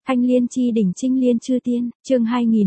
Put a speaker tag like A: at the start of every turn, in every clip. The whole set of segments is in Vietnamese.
A: Thanh liên chi đỉnh trinh liên chư tiên, chương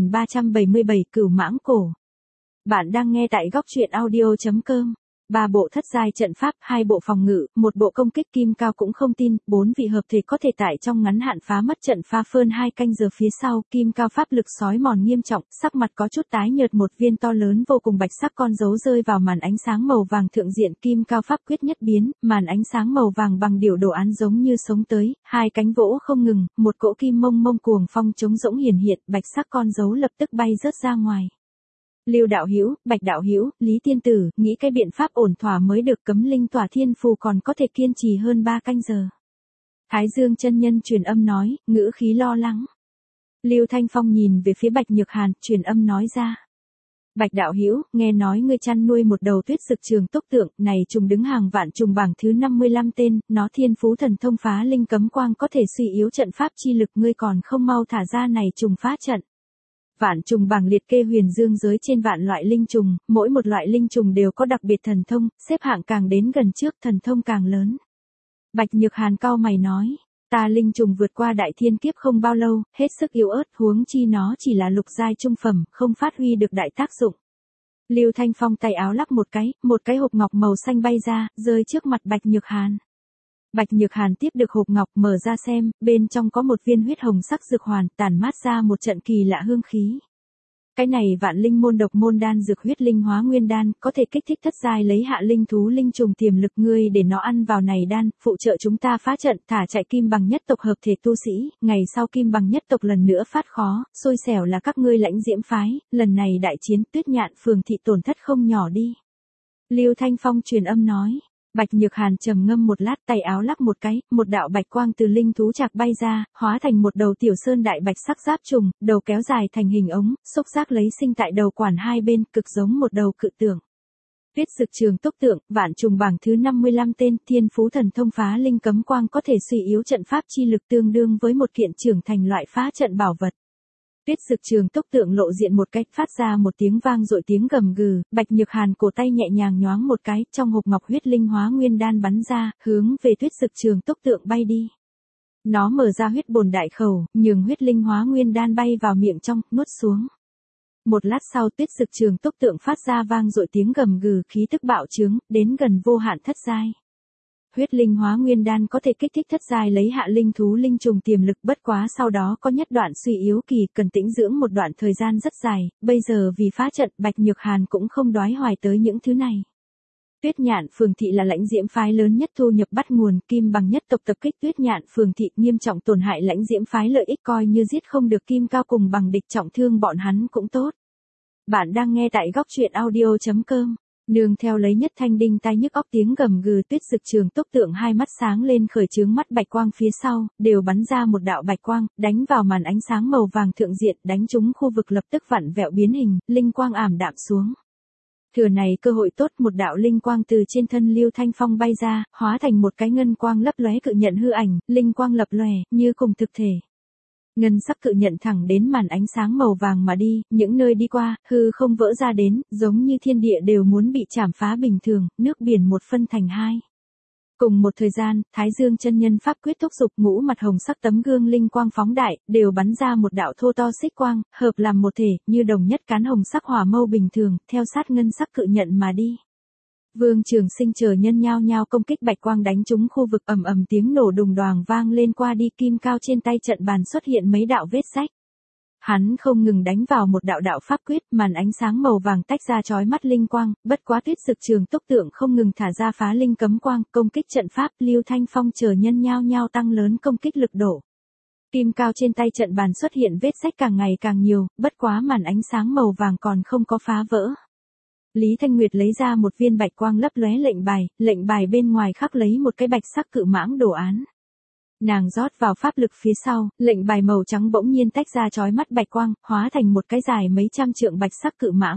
A: 2377 Cửu Mãng Cổ. Bạn đang nghe tại góc truyện audio.com. 3 bộ thất giai trận pháp, 2 bộ phòng ngự, 1 bộ công kích Kim Cao cũng không tin, 4 vị hợp thể có thể tại trong ngắn hạn phá mất trận pha phơn 2 canh giờ phía sau, Kim Cao pháp lực sói mòn nghiêm trọng, sắc mặt có chút tái nhợt, một viên to lớn vô cùng bạch sắc con dấu rơi vào màn ánh sáng màu vàng thượng diện, Kim Cao pháp quyết nhất biến, màn ánh sáng màu vàng bằng điểu đồ án giống như sống tới, 2 cánh vỗ không ngừng, một cỗ kim mông mông cuồng phong trống rỗng hiển hiện, bạch sắc con dấu lập tức bay rớt ra ngoài. Lưu đạo hữu, Bạch đạo hữu, Lý tiên tử, nghĩ cái biện pháp ổn thỏa mới được, cấm linh tỏa thiên phù còn có thể kiên trì hơn 3 canh giờ. Thái Dương chân nhân truyền âm nói, ngữ khí lo lắng. Lưu Thanh Phong nhìn về phía Bạch Nhược Hàn, truyền âm nói ra. Bạch đạo hữu, nghe nói ngươi chăn nuôi một đầu tuyết dực trường tốc tượng, này trùng đứng hàng vạn trùng bảng thứ 55 tên, nó thiên phú thần thông phá linh cấm quang có thể suy yếu trận pháp chi lực, ngươi còn không mau thả ra này trùng phá trận. Vạn trùng bảng liệt kê huyền dương giới trên vạn loại linh trùng, mỗi một loại linh trùng đều có đặc biệt thần thông, xếp hạng càng đến gần trước thần thông càng lớn. Bạch Nhược Hàn cau mày nói, ta linh trùng vượt qua đại thiên kiếp không bao lâu, hết sức yếu ớt, huống chi nó chỉ là lục giai trung phẩm, không phát huy được đại tác dụng. Lưu Thanh Phong tay áo lắc một cái hộp ngọc màu xanh bay ra, rơi trước mặt Bạch Nhược Hàn. Bạch Nhược Hàn tiếp được hộp ngọc, mở ra xem, bên trong có một viên huyết hồng sắc dược hoàn, tản mát ra một trận kỳ lạ hương khí. Cái này vạn linh môn độc môn đan dược huyết linh hóa nguyên đan, có thể kích thích thất giai lấy hạ linh thú linh trùng tiềm lực, ngươi để nó ăn vào này đan, phụ trợ chúng ta phá trận, thả chạy kim bằng nhất tộc hợp thể tu sĩ, ngày sau kim bằng nhất tộc lần nữa phát khó, xui xẻo là các ngươi Lãnh Diễm phái, lần này đại chiến Tuyết Nhạn phường thị tổn thất không nhỏ đi. Lưu Thanh Phong truyền âm nói. Bạch Nhược Hàn trầm ngâm một lát, tay áo lắc một đạo bạch quang từ linh thú trạc bay ra, hóa thành một đầu tiểu sơn đại bạch sắc giáp trùng, đầu kéo dài thành hình ống, xúc giác lấy sinh tại đầu quản hai bên, cực giống một đầu cự tượng. Tuyết dực trường tốc tượng, vạn trùng bảng thứ 55 tên, thiên phú thần thông phá linh cấm quang có thể suy yếu trận pháp chi lực, tương đương với một kiện trưởng thành loại phá trận bảo vật. Tuyết dực trường tốc tượng lộ diện một cách, phát ra một tiếng vang dội tiếng gầm gừ, Bạch Nhược Hàn cổ tay nhẹ nhàng nhoáng một cái, trong hộp ngọc huyết linh hóa nguyên đan bắn ra, hướng về tuyết dực trường tốc tượng bay đi. Nó mở ra huyết bồn đại khẩu, nhường huyết linh hóa nguyên đan bay vào miệng trong, nuốt xuống. Một lát sau tuyết dực trường tốc tượng phát ra vang dội tiếng gầm gừ, khí tức bạo trướng, đến gần vô hạn thất giai. Huyết linh hóa nguyên đan có thể kích thích thất giai lấy hạ linh thú linh trùng tiềm lực, bất quá sau đó có nhất đoạn suy yếu kỳ, cần tĩnh dưỡng một đoạn thời gian rất dài, bây giờ vì phá trận, Bạch Nhược Hàn cũng không đoái hoài tới những thứ này. Tuyết Nhạn phường thị là Lãnh Diễm phái lớn nhất thu nhập bắt nguồn, kim bằng nhất tộc tập kích Tuyết Nhạn phường thị, nghiêm trọng tổn hại Lãnh Diễm phái lợi ích, coi như giết không được Kim Cao cùng bằng địch, trọng thương bọn hắn cũng tốt. Bạn đang nghe tại góc truyện audio.com. Nương theo lấy nhất thanh đinh tai nhức óc tiếng gầm gừ, tuyết dực trường tốc tượng hai mắt sáng lên khởi chướng mắt bạch quang phía sau, đều bắn ra một đạo bạch quang, đánh vào màn ánh sáng màu vàng thượng diện, đánh trúng khu vực lập tức vặn vẹo biến hình, linh quang ảm đạm xuống. Thừa này cơ hội tốt, một đạo linh quang từ trên thân Lưu Thanh Phong bay ra, hóa thành một cái ngân quang lấp lóe cự nhận hư ảnh, linh quang lập lòe, như cùng thực thể. Ngân sắc cự nhận thẳng đến màn ánh sáng màu vàng mà đi, những nơi đi qua, hư không vỡ ra đến, giống như thiên địa đều muốn bị chảm phá bình thường, nước biển một phân thành hai. Cùng một thời gian, Thái Dương chân nhân pháp quyết thúc dục, ngũ mặt hồng sắc tấm gương linh quang phóng đại, đều bắn ra một đạo thô to xích quang, hợp làm một thể, như đồng nhất cán hồng sắc hỏa mâu bình thường, theo sát ngân sắc cự nhận mà đi. Vương Trường Sinh chờ nhân nhao nhao công kích bạch quang đánh trúng khu vực, ầm ầm tiếng nổ đùng đoàng vang lên, qua đi Kim Cao trên tay trận bàn xuất hiện mấy đạo vết rách. Hắn không ngừng đánh vào một đạo đạo pháp quyết, màn ánh sáng màu vàng tách ra chói mắt linh quang, bất quá tuyết dực trường tốc tượng không ngừng thả ra phá linh cấm quang, công kích trận pháp, Lưu Thanh Phong chờ nhân nhao nhao tăng lớn công kích lực độ. Kim Cao trên tay trận bàn xuất hiện vết rách càng ngày càng nhiều, bất quá màn ánh sáng màu vàng còn không có phá vỡ. Lý Thanh Nguyệt lấy ra một viên bạch quang lấp lóe lệnh bài bên ngoài khắc lấy một cái bạch sắc cự mãng đồ án. Nàng rót vào pháp lực phía sau, lệnh bài màu trắng bỗng nhiên tách ra chói mắt bạch quang, hóa thành một cái dài mấy trăm trượng bạch sắc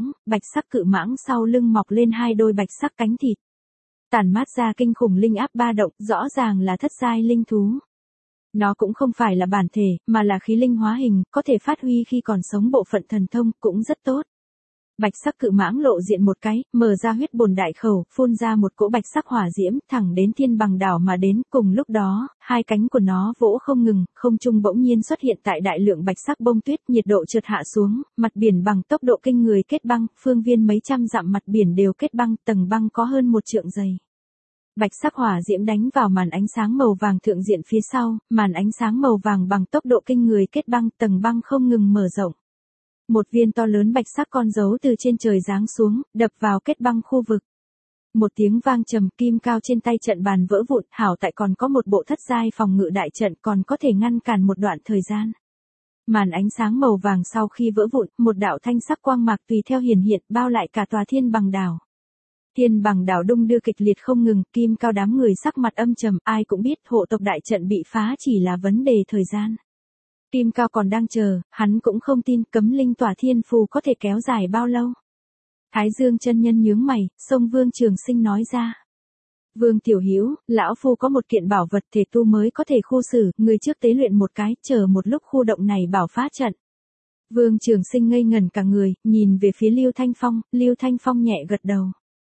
A: cự mãng sau lưng mọc lên hai đôi bạch sắc cánh thịt. Tản mát ra kinh khủng linh áp ba động, rõ ràng là thất giai linh thú. Nó cũng không phải là bản thể, mà là khí linh hóa hình, có thể phát huy khi còn sống bộ phận thần thông, cũng rất tốt. Bạch sắc cự mãng lộ diện một cái, mở ra huyết bồn đại khẩu, phun ra một cỗ bạch sắc hỏa diễm, thẳng đến thiên bằng đảo mà đến. Cùng lúc đó, hai cánh của nó vỗ không ngừng, không trung bỗng nhiên xuất hiện tại đại lượng bạch sắc bông tuyết, nhiệt độ chợt hạ xuống, mặt biển bằng tốc độ kinh người kết băng, phương viên mấy trăm dặm mặt biển đều kết băng, tầng băng có hơn 1 trượng dày. Bạch sắc hỏa diễm đánh vào màn ánh sáng màu vàng thượng diện phía sau, màn ánh sáng màu vàng bằng tốc độ kinh người kết băng, tầng băng không ngừng mở rộng. Một viên to lớn bạch sắc con dấu từ trên trời giáng xuống, đập vào kết băng khu vực. Một tiếng vang trầm, kim cao trên tay trận bàn vỡ vụn, hảo tại còn có một bộ thất giai phòng ngự đại trận còn có thể ngăn cản một đoạn thời gian. Màn ánh sáng màu vàng sau khi vỡ vụn, một đạo thanh sắc quang mạc tùy theo hiển hiện bao lại cả tòa thiên bằng đảo. Thiên bằng đảo đung đưa kịch liệt không ngừng, kim cao đám người sắc mặt âm trầm, ai cũng biết hộ tộc đại trận bị phá chỉ là vấn đề thời gian. Kim cao còn đang chờ, hắn cũng không tin cấm linh tỏa thiên phù có thể kéo dài bao lâu. Thái Dương chân nhân nhướng mày, xông Vương Trường Sinh nói ra. Vương Tiểu Hữu, lão phu có một kiện bảo vật thể tu mới có thể khu xử, người trước tế luyện một cái, chờ một lúc khu động này bảo phá trận. Vương Trường Sinh ngây ngẩn cả người, nhìn về phía Lưu Thanh Phong nhẹ gật đầu.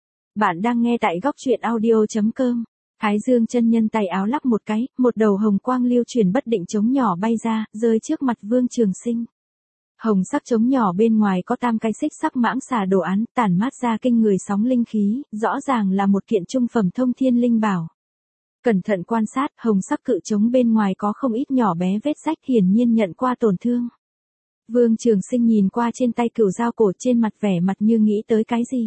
A: Bạn đang nghe tại góc truyện audio.com. Thái Dương chân nhân tay áo lắc một cái, một đầu hồng quang lưu chuyển bất định trống nhỏ bay ra, rơi trước mặt Vương Trường Sinh. Hồng sắc trống nhỏ bên ngoài có tam cái xích sắc mãng xà đồ án, tản mát ra kinh người sóng linh khí, rõ ràng là một kiện trung phẩm thông thiên linh bảo. Cẩn thận quan sát, hồng sắc cự trống bên ngoài có không ít nhỏ bé vết rách, hiển nhiên nhận qua tổn thương. Vương Trường Sinh nhìn qua trên tay cửu dao cổ, trên mặt vẻ mặt như nghĩ tới cái gì.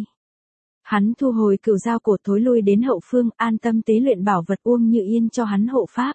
A: Hắn thu hồi cửu dao cổ, thối lui đến hậu phương, an tâm tế luyện bảo vật Uông Như Yên cho hắn hộ pháp.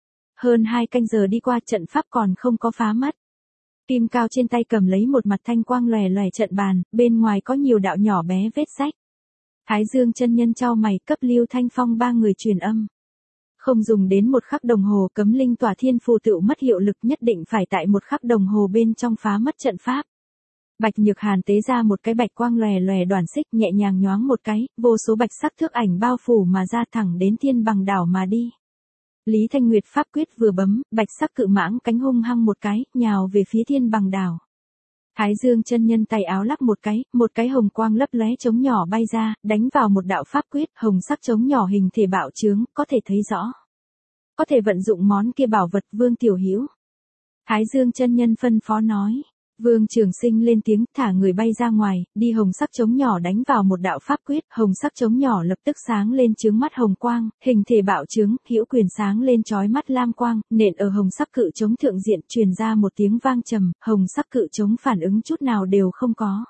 A: Hơn 2 canh giờ đi qua, trận pháp còn không có phá mất. Kim cao trên tay cầm lấy một mặt thanh quang lòe lòe trận bàn, bên ngoài có nhiều đạo nhỏ bé vết rách. Thái Dương chân nhân chau mày, cấp Lưu Thanh Phong 3 người truyền âm. Không dùng đến 1 khắc đồng hồ, cấm linh tỏa thiên phù tựu mất hiệu lực, nhất định phải tại 1 khắc đồng hồ bên trong phá mất trận pháp. Bạch Nhược Hàn tế ra một cái bạch quang lòe lòe đoàn xích, nhẹ nhàng nhoáng một cái, vô số bạch sắc thước ảnh bao phủ mà ra, thẳng đến thiên bằng đảo mà đi. Lý Thanh Nguyệt pháp quyết vừa bấm, bạch sắc cự mãng cánh hung hăng một cái, nhào về phía thiên bằng đảo. Thái Dương chân nhân tay áo lắc một cái hồng quang lấp lóe trống nhỏ bay ra, đánh vào một đạo pháp quyết, hồng sắc trống nhỏ hình thể bạo trướng, có thể thấy rõ. Có thể vận dụng món kia bảo vật. Vương Tiểu Hữu. Thái Dương chân nhân phân phó nói. Vương Trường Sinh lên tiếng, thả người bay ra ngoài, đi hồng sắc trống nhỏ đánh vào một đạo pháp quyết, hồng sắc trống nhỏ lập tức sáng lên chướng mắt hồng quang, hình thể bạo trướng, hữu quyền sáng lên chói mắt lam quang, nện ở hồng sắc cự trống thượng diện, truyền ra một tiếng vang trầm, hồng sắc cự trống phản ứng chút nào đều không có.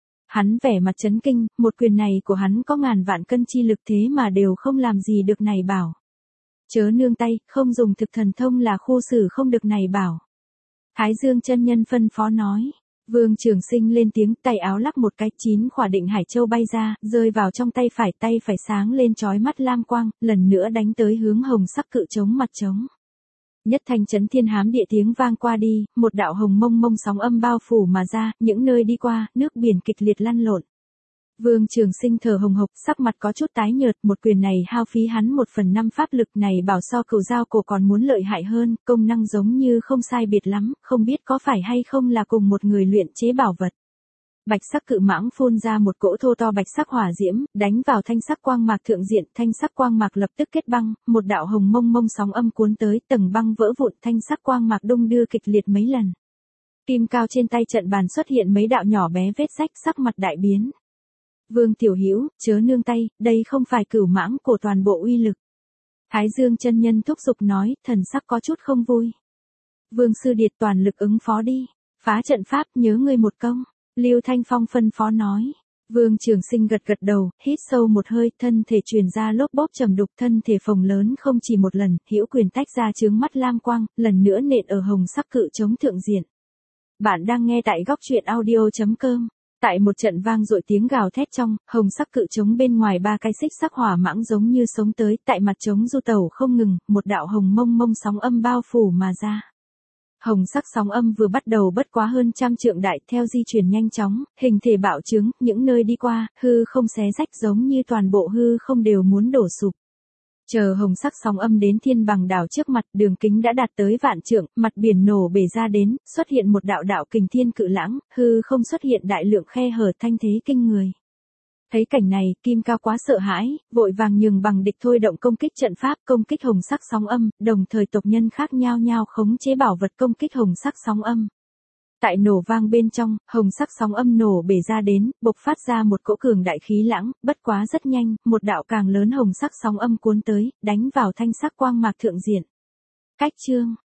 A: Hắn vẻ mặt chấn kinh, một quyền này của hắn có ngàn vạn cân chi lực thế mà đều không làm gì được này bảo. Chớ nương tay, không dùng thực thần thông là khu xử không được này bảo. Thái Dương chân nhân phân phó nói. Vương Trường Sinh lên tiếng, tay áo lắc một cái, 9 khỏa định hải châu bay ra, rơi vào trong tay phải sáng lên chói mắt lam quang, lần nữa đánh tới hướng hồng sắc cự trống mặt trống. Nhất thanh chấn thiên hám địa tiếng vang qua đi, một đạo hồng mông mông sóng âm bao phủ mà ra, những nơi đi qua, nước biển kịch liệt lăn lộn. Vương Trường Sinh thở hồng hộc, sắc mặt có chút tái nhợt, một quyền này hao phí hắn 1/5 pháp lực này, bảo so cửu dao cổ còn muốn lợi hại hơn, công năng giống như không sai biệt lắm, không biết có phải hay không là cùng một người luyện chế bảo vật. Bạch sắc cự mãng phun ra một cỗ thô to bạch sắc hỏa diễm, đánh vào thanh sắc quang mạc thượng diện, thanh sắc quang mạc lập tức kết băng, một đạo hồng mông mông sóng âm cuốn tới, tầng băng vỡ vụn, thanh sắc quang mạc đung đưa kịch liệt mấy lần. Kim cao trên tay trận bàn xuất hiện mấy đạo nhỏ bé vết rách, sắc mặt đại biến. Vương Tiểu Hữu, chớ nương tay, đây không phải cửu mãng của toàn bộ uy lực. Thái Dương chân nhân thúc giục nói, thần sắc có chút không vui. Vương Sư Điệt toàn lực ứng phó đi, phá trận pháp, nhớ ngươi một công. Lưu Thanh Phong phân phó nói. Vương Trường Sinh gật gật đầu, hít sâu một hơi, thân thể truyền ra lốp bốp trầm đục, thân thể phồng lớn không chỉ một lần, hữu quyền tách ra chướng mắt lam quang, lần nữa nện ở hồng sắc cự trống thượng diện. Bạn đang nghe tại góc truyện audio.com. Tại một trận vang dội tiếng gào thét trong, hồng sắc cự trống bên ngoài 3 cái xích sắc hỏa mãng giống như sống tới, tại mặt trống du tẩu không ngừng, một đạo hồng mông mông sóng âm bao phủ mà ra. Hồng sắc sóng âm vừa bắt đầu bất quá hơn 100 trượng đại, theo di chuyển nhanh chóng, hình thể bạo trướng, những nơi đi qua, hư không xé rách giống như toàn bộ hư không đều muốn đổ sụp. Chờ hồng sắc sóng âm đến thiên bằng đảo trước mặt, đường kính đã đạt tới vạn trượng, mặt biển nổ bể ra đến, xuất hiện một đạo đạo kình thiên cự lãng, hư không xuất hiện đại lượng khe hở thanh thế kinh người. Thấy cảnh này, Kim Cao quá sợ hãi, vội vàng nhường bằng địch thôi động công kích trận pháp, công kích hồng sắc sóng âm, đồng thời tộc nhân khác nhao nhao khống chế bảo vật công kích hồng sắc sóng âm. Tại nổ vang bên trong, hồng sắc sóng âm nổ bể ra đến, bộc phát ra một cỗ cường đại khí lãng, bất quá rất nhanh, một đạo càng lớn hồng sắc sóng âm cuốn tới, đánh vào thanh sắc quang mạc thượng diện. Cách chương